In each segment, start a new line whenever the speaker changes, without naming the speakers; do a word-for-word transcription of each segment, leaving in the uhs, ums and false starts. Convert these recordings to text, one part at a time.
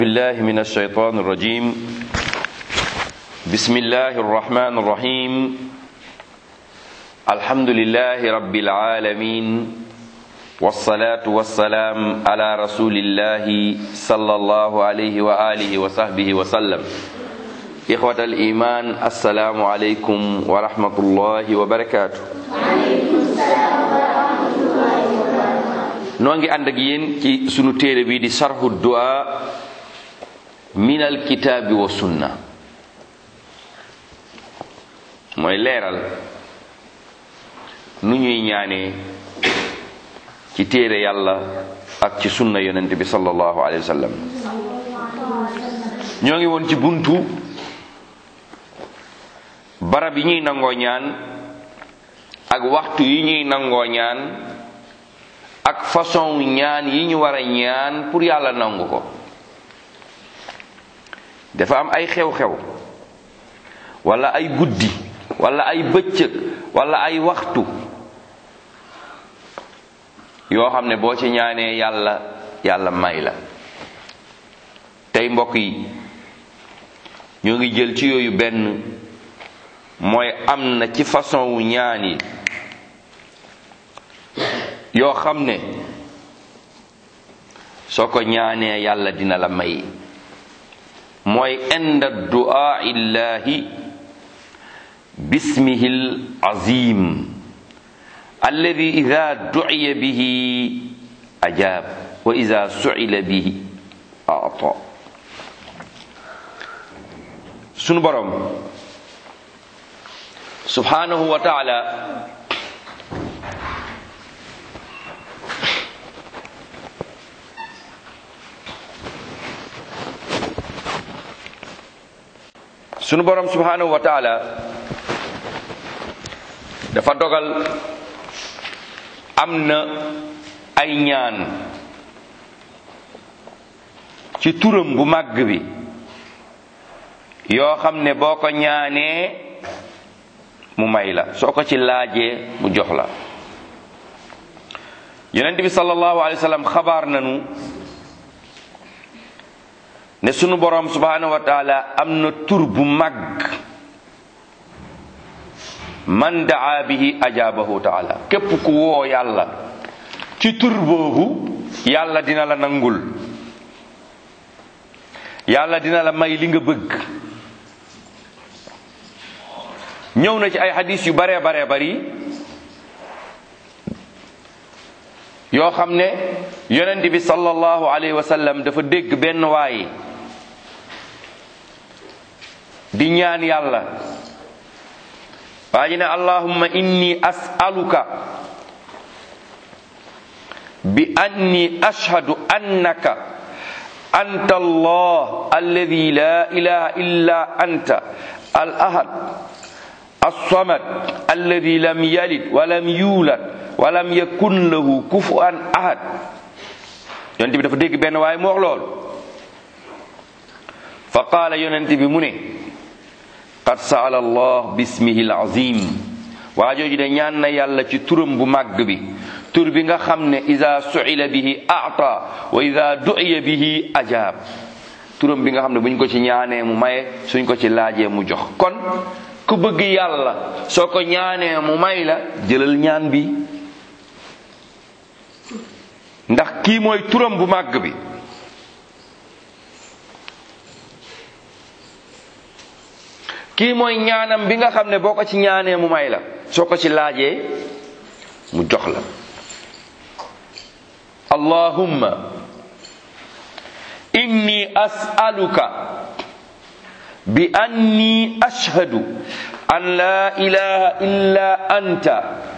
بالله من الشيطان الرجيم بسم الله الرحمن الرحيم الحمد لله رب العالمين والصلاة والسلام على رسول الله صلى الله عليه وآله وصحبه وسلم إخوة الإيمان السلام عليكم ورحمة الله وبركاته. وعليكم السلام ورحمة الله وبركاته. noo ngi ànd ak yéen ci sunu téere bi di sarhu du'a min al kitaabi wa sunna, mooy leeral nu ñuy ñaanee ci téere yàlla ak ci sunna yonent bi sallallahu alayhi wa sallam. ñoo ngi woon ci buntu barab yi ñuy nangoo ñaan ak waxtu yi ñuy nangoo ñaan ak façon ñaan yi ñu war a ñaan pour yàlla nangu ko. dafa am ay xew-xew wala ay guddi wala ay bëccëg wala ay waxtu yoo xam ne boo ci ñaanee yàlla yàlla may la. tey mbokk yi ñoo ngi jël ci yooyu benn, mooy am na ci façon wu ñaan yi yoo xam ne soo ko ñaanee yàlla dina la may. mooy inda du'a illahi bismihil azim alladi ida du'iya bihi ajab wa ida su'ila bihi a'ta. sunu borom subhanahu wa ta'ala sunu borom subhanahu wa ta'ala dafa dogal am na ay ñaan ci turam bu màgg bi yoo xam ne boo ko ñaanee mu may la, soo ko ci laajee mu jox la. yonent bi sallallahu alayhi wa sallam xabaar nanu ne sunu borom subhanahu wa taala am na tur bu mag, man daa bihi ajabahu taala. képp ku woo yàlla ci tur boobu yàlla dina la nangul, yàlla dina la may li nga bëgg. ñëw na ci ay hadis yu bare bare bari yoo xam ne yonent bi sallallahu alayhi wa sallam dafa dégg benn waay di ñaan yàlla, waa ji ne allahumma inni as'aluka bi anni ashhadu annaka anta allah alladhi la ilaha illa anta al ahad as-samad alladhi lam yalid wa lam yulad wa lam yakun lahu kufuwan ahad. yonent bi dafa dégg benn waay mu wax lool, fa qaala yonent bi mu ne qad sa'ala allah bismihi al-azim. waa jooju de ñaan na yàlla ci turam bu màgg bi, tur bi nga xam ne iza su'ila bihi a'ta wa iza du'iya bihi ajab. turam bi nga xam ne buñ ko ci ñaanee mu maye, suñ ko ci laajee mu jox. kon ku bëgg yàlla soo ko ñaanee mu may la, jëlal ñaan bi, ndax kii mooy turam bu màgg bi. kii mooy ñaanam bi nga xam ne boo ko ci ñaanee mu may la, soo ko ci laajee mu jox la. allahumma inni as'aluka bi anni ashhadu an la ilaha illa anta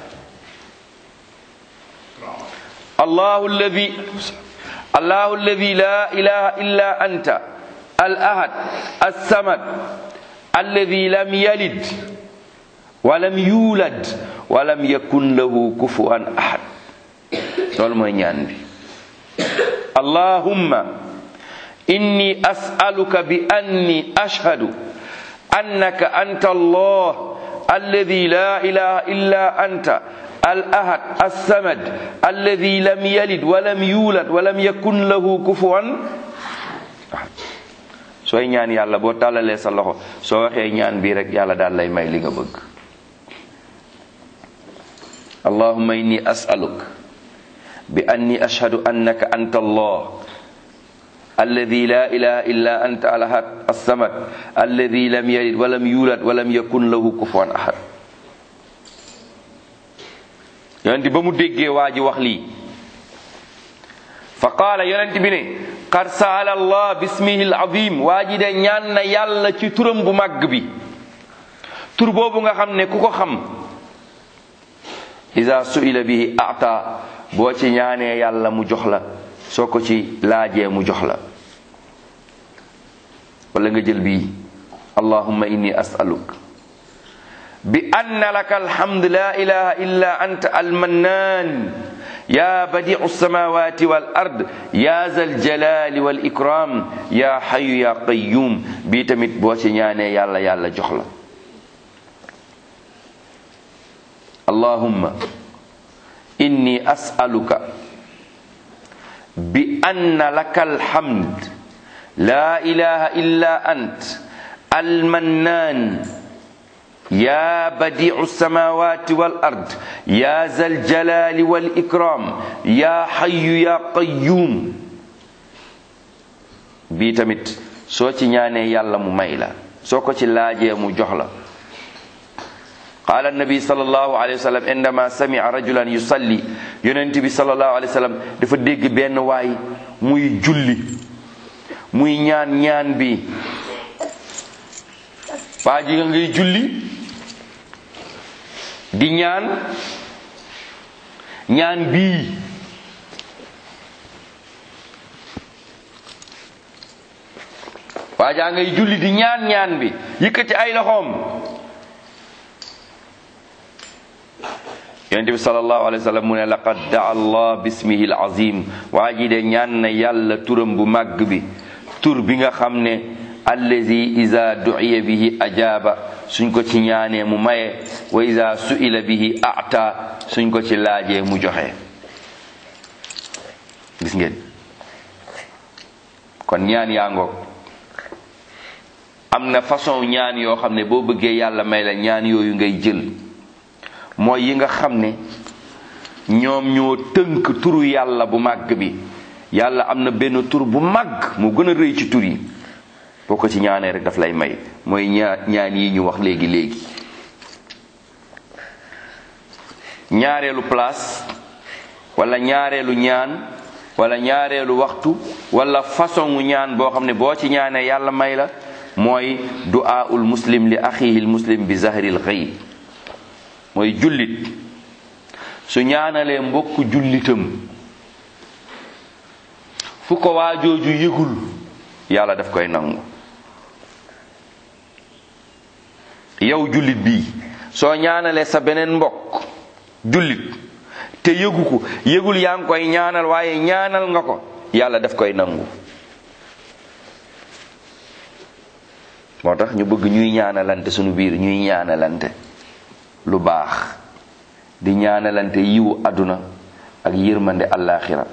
allahu alladhi allahu alladhi la ilaha illa anta al ahad as-samad alladhi lam yalid wa lam yulad wa lam yakun lahu kufuwan ahad. loolu mooy ñaan bi. allahumma inni as'aluka bi anni ashhadu annaka anta allah alladhi la ilaha illa anta al ahad as-samad alladhi lam yalid wa lam yulad wa lam yakun lahu kufuwan ahad. sooy ñaan yàlla boo tàllalee sa loxo soo waxee ñaan bii rek yàlla daal lay may li nga bëgg. allahumma inni as'aluk bi anni ashhadu annaka anta allah alladi la ilaha illa anta al-ahad as-samad alladi lam yalid wa lam yulad wa lam yakun lahu kufuwan ahad. yonent ba mu déggee waa ji wax lii fa qaala yonent bi ne qad sa'ala allah bismihi al-azim waa ji de ñaan na yàlla ci turam bu màgg bi. tur boobu nga xam ne ku ko xam iza su'ila bihi a'ta boo ci ñaanee yàlla mu jox la soo ko ci laajee mu jox la. wala nga jël bii allahumma inni as'aluk bi anna laka alhamdu la ilaha illa anta almannan ya badi'u samawati wal ard ya zal jalali wal ikram ya hayyu ya qayyum bii tamit boo ci ñaanee yàlla yàlla jox la. allahumma inni as'aluka bi anna laka alhamd la ilaha illa ant almannan ya badi'u samawati wal ard ya zal jalali wal ikram ya hayyu ya qayyum bii tamit soo ci ñaanee yàlla mu may la soo ko ci laajee mu jox la. qaala annabi sallallahu alayhi wa sallam indama sami'a rajulan yusalli yonent bi sallallahu alayhi wa sallam dafa dégg benn waay muy julli muy ñaan ñaan bi waa ji nga ngay julli di ñaan ñaan bii waa jaa ngay julli di ñaan ñaan bi yëkkati ay loxoom. yonent bi sallallahu alayhi wa sallam mu ne laqad da'a allah bismihi al-azim waa ji de ñaan na yàlla turam bu màgg bi tur bi nga xam ne allazi iza du'iya bihi ajaaba suñ ko ci ñaanee mu maye wa iza su'ila bihi a'ta suñ ko ci laajee mu joxe. gis ngeen kon ñaan yaa ngoog am na façon ñaan yoo xam ne boo bëggee yàlla may la ñaan yooyu ngay jël mooy yi nga xam ne ñoom ñoo tënk turu yàlla bu màgg bi. yàlla am na benn tur bu màgg mu gën a rëy ci tur yi boo ko ci ñaanee rek daf lay may mooy ñaa ñaan yi ñu wax léegi léegi. ñaareelu place wala ñaareelu ñaan wala ñaareelu waxtu wala façon ñaan boo xam ne boo ci ñaanee yàlla may la mooy du'aul muslim li axihi muslim bi zahril ghaib mooy jullit su ñaanalee mbokku jullitam fu ko waajooju yëgul yàlla daf koy nangu. yow jullit bii soo ñaanalee sa beneen mbokk jullit te yëgu ko yëgul yaa ngi koy ñaanal waaye ñaanal nga ko yàlla daf koy nangu. moo tax ñu bëgg ñuy ñaanalante sunu biir ñuy ñaanalante lu baax di ñaanalante yiwu àdduna ak yërmande àllaaxira.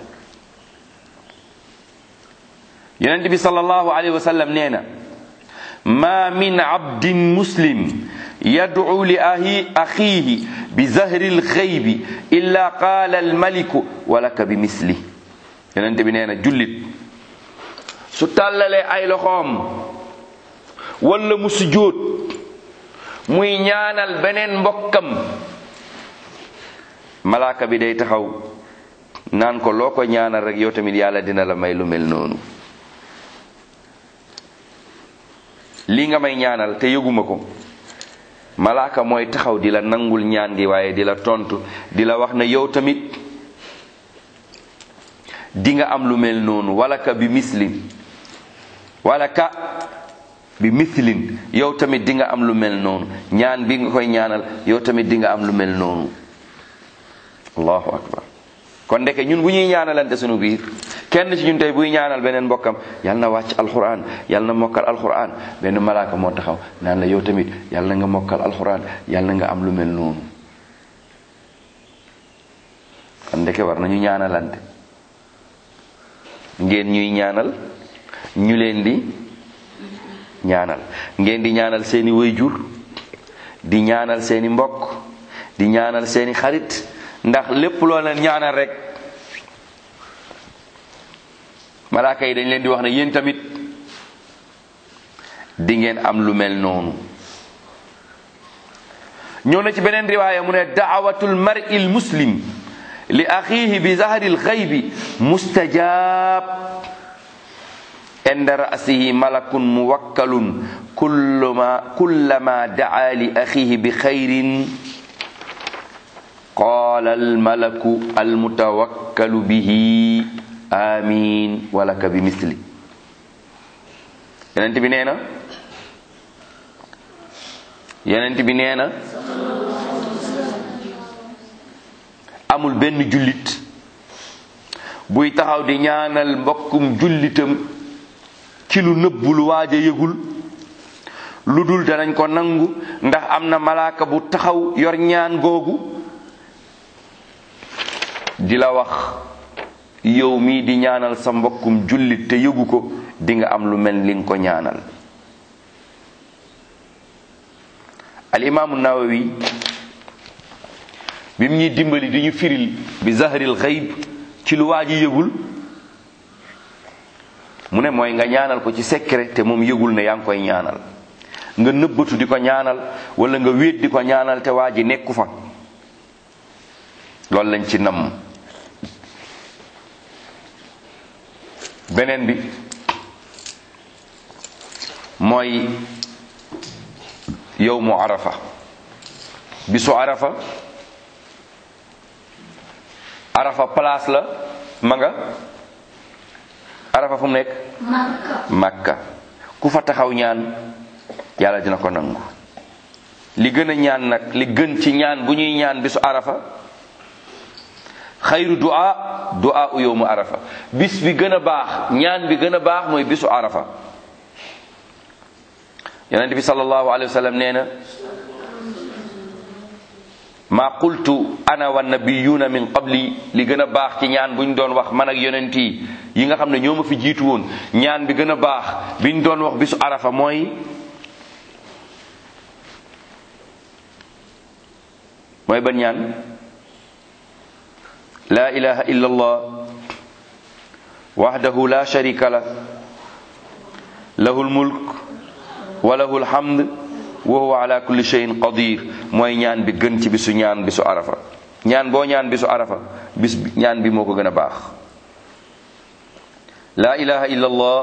yonent bi sallallahu alayhi wa sallam nee na ma min abdin muslim yad'u li ahi axiihi bi zahril xaybi illa qaala almaliku walaka bi misli. yonent bi nee na jullit su tàllalee ay loxoom wala mu sujjóot muy ñaanal beneen mbokkam malaaka bi day taxaw naan ko loo ko ñaanal rek yow tamit yàlla dina la may lu mel noonu. lii nga may ñaanal te yëguma ko malaaka mooy taxaw di la nangul ñaan gi waaye di la tontu di la wax ne yow tamit di nga am lu mel noonu walaka bi mislin walaka bi mislin yow tamit di nga am lu mel noonu ñaan bi nga koy ñaanal yow tamit di nga am lu mel noonu. allahu akbar. kon ndeke ñun bu ñuy ñaanalante sunu biir kenn ci ñun tey buy ñaanal beneen mbokkam yal na wàcc alxuraan yal na mokkal alxuraan benn malaaka moo taxaw naan la yow tamit yal na nga mokkal alxuraan yal na nga am lu mel noonu. kon ndeke war nañu ñaanalante ngeen ñuy ñaanal ñu leen di ñaanal. Ngeen di ñaanal seeni waajur, di ñaanal seeni mbokk, di ñaanal seeni xarit, ndax lépp loo leen ñaanal rek malaaka yi dañ leen di wax ne yéen tamit di ngeen am lu mel noonu. ñëw na ci beneen riwaaya mu ne da'watul mar'il muslim li axiihi bi zahril ghaybi mustajab inda ra'sihi malakun muwakkalun kullama kullama da'a li axiihi bi xayrin qaala al malaku al mutawakkalu bihi amin walaka bi misli. yonent bi nee na yonent bi nee na amul benn jullit buy taxaw di ñaanal mbokkum jullitam ci lu nëbbu lu waaj a yëgul lu dul danañ ko nangu, ndax am na malaaka bu taxaw yor ñaan googu di la wax yow mii di ñaanal sa mbokkum jullit te yëgu ko di nga am lu mel li nga ko ñaanal. al imaamu Nawawi bi mu ñuy dimbali di ñu firil bi zahril xayb ci lu waa ji yëgul mu ne mooy nga ñaanal ko ci secret te moom yëgul ne yaa ngi koy ñaanal, nga nëbbatu di ko ñaanal wala nga wéet di ko ñaanal te waa ji nekku fa. loolu lañ ci namm. beneen bi mooy yawmu arafa, bisu arafa. arafa place la ma nga arafa fu mu nekk makka makka ku fa taxaw ñaan yàlla dina ko nangu. li gën a ñaan nag li gën ci ñaan bu ñuy ñaan bisu arafa xayru du'a du'a u yawmu arafa, bis bi gën a baax ñaan bi gën a baax mooy bisu arafa. yonent bi sallallahu alayhi wa sallam nee na maa qultu ana wa nabiyuna min qabli, li gën a baax ci ñaan bu ñu doon wax man ak yonent yi yi nga xam ne ñoo ma fi jiitu woon, ñaan bi gën a baax bi ñu doon wax bisu arafa mooy mooy ban ñaan? laa ilaha illa allah wahdahu la sharika lah lahul mulk wa lahul hamd wa huwa ala kulli shay'in qadir. mooy ñaan bi gën ci bisu ñaan bisu arafa. ñaan boo ñaan bisu arafa bis ñaan bi moo ko gën a baax. la ilaha illa allah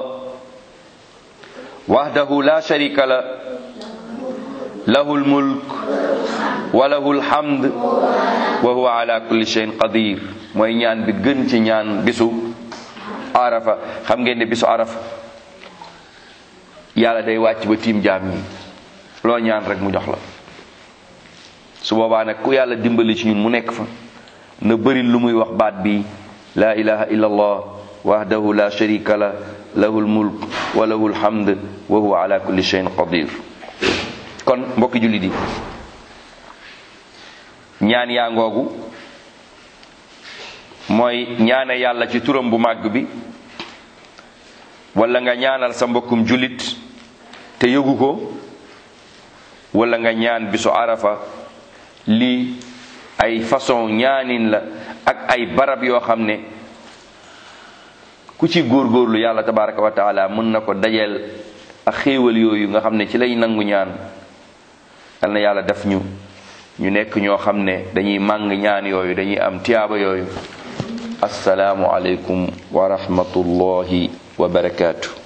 wahdahu la sharika la lahul mulk wa lahul hamd wa huwa ala kulli shay'in qadir. mooy ñaan bi gën ci ñaan bisu arafa. xam ngeen ne bisu arafa yàlla day wàcc ba tiim jaam ñi, loo ñaan rek mu jox la. su boobaa nag ku yàlla dimbali ci ñun mu nekk fa na bëri lu muy wax baat bi laa ilaha illa allah wahdahu la sharika la lahul mulk wa lahul hamd wa huwa ala kulli shay'in qadir. kon mbokki jullit yi ñaan yaa ngoogu mooy ñaane yàlla ci turam bu màgg bi, wala nga ñaanal sa mbokkum jullit te yëgu ko, wala nga ñaan bisu arafa. lii ay façon ñaanin la ak ay barab yoo xam ne ku ci góorgóorlu yàlla tabaraka wa taala mën na ko dajeel ak xéewal yooyu nga xam ne ci lay nangu ñaan. yal na yàlla def ñu ñu nekk ñoo xam ne dañuy màng ñaan yooyu, dañuy am tiyaaba yooyu. assalaamu aleykum wa rahmatullahi wa barakaatu.